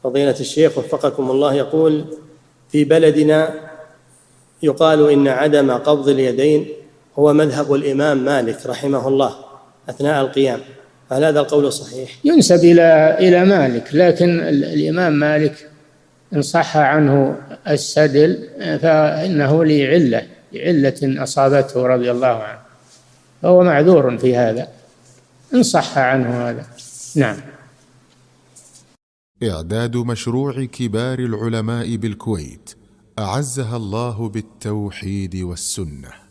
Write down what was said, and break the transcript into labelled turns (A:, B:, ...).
A: فضيلة الشيخ وفقكم الله، يقول: في بلدنا يقال إن عدم قبض اليدين هو مذهب الإمام مالك رحمه الله أثناء القيام، هل هذا القول صحيح؟
B: ينسب إلى مالك، لكن الإمام مالك إن صح عنه السدل فإنه لعلة أصابته رضي الله عنه، فهو معذور في هذا إن صح عنه هذا. نعم.
C: إعداد مشروع كبار العلماء بالكويت أعزها الله بالتوحيد والسنة.